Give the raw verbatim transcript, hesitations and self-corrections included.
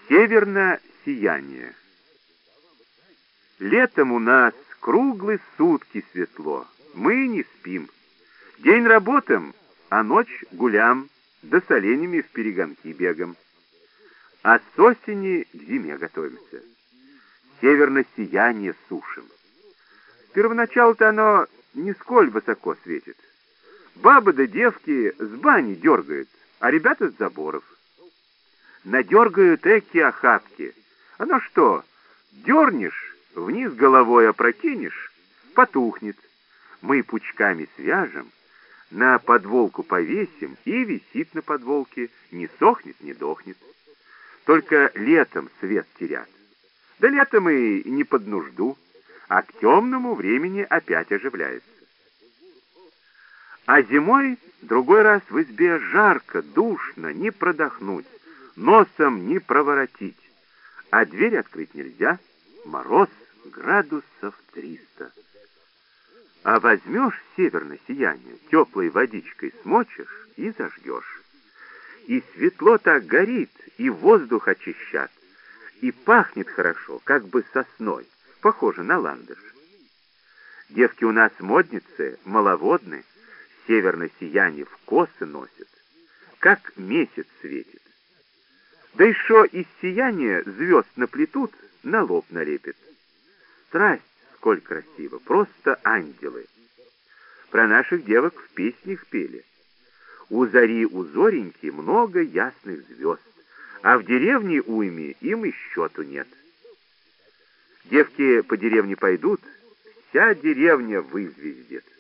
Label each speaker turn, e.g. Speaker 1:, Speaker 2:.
Speaker 1: Северное сияние. Летом у нас круглые сутки светло, мы не спим. День работаем, а ночь гулям, да с оленями в перегонки бегом. А с осени к зиме готовимся. Северное сияние сушим. Первоначало-то оно нисколь высоко светит. Бабы да девки с бани дергают, а ребята с заборов. Надергают эки охапки. Оно что, дернешь, вниз головой опрокинешь, потухнет. Мы пучками свяжем, на подволку повесим, и висит на подволке, не сохнет, не дохнет. Только летом свет терят. Да летом и не под нужду, а к темному времени опять оживляется. А зимой другой раз в избе жарко, душно, не продохнуть, носом не проворотить, а дверь открыть нельзя, мороз градусов триста. А возьмешь северное сияние, теплой водичкой смочишь и зажгешь. И светло так горит, и воздух очищат, и пахнет хорошо, как бы сосной, похоже на ландыш. Девки у нас модницы, маловодны, северное сияние в косы носят, как месяц светит. Да еще из сияния звезд наплетут, на лоб налепят. Страсть, сколь красиво, просто ангелы. Про наших девок в песнях пели. У зари у зореньки много ясных звезд, а в деревне уйме им и счету нет. Девки по деревне пойдут, вся деревня вызвездит.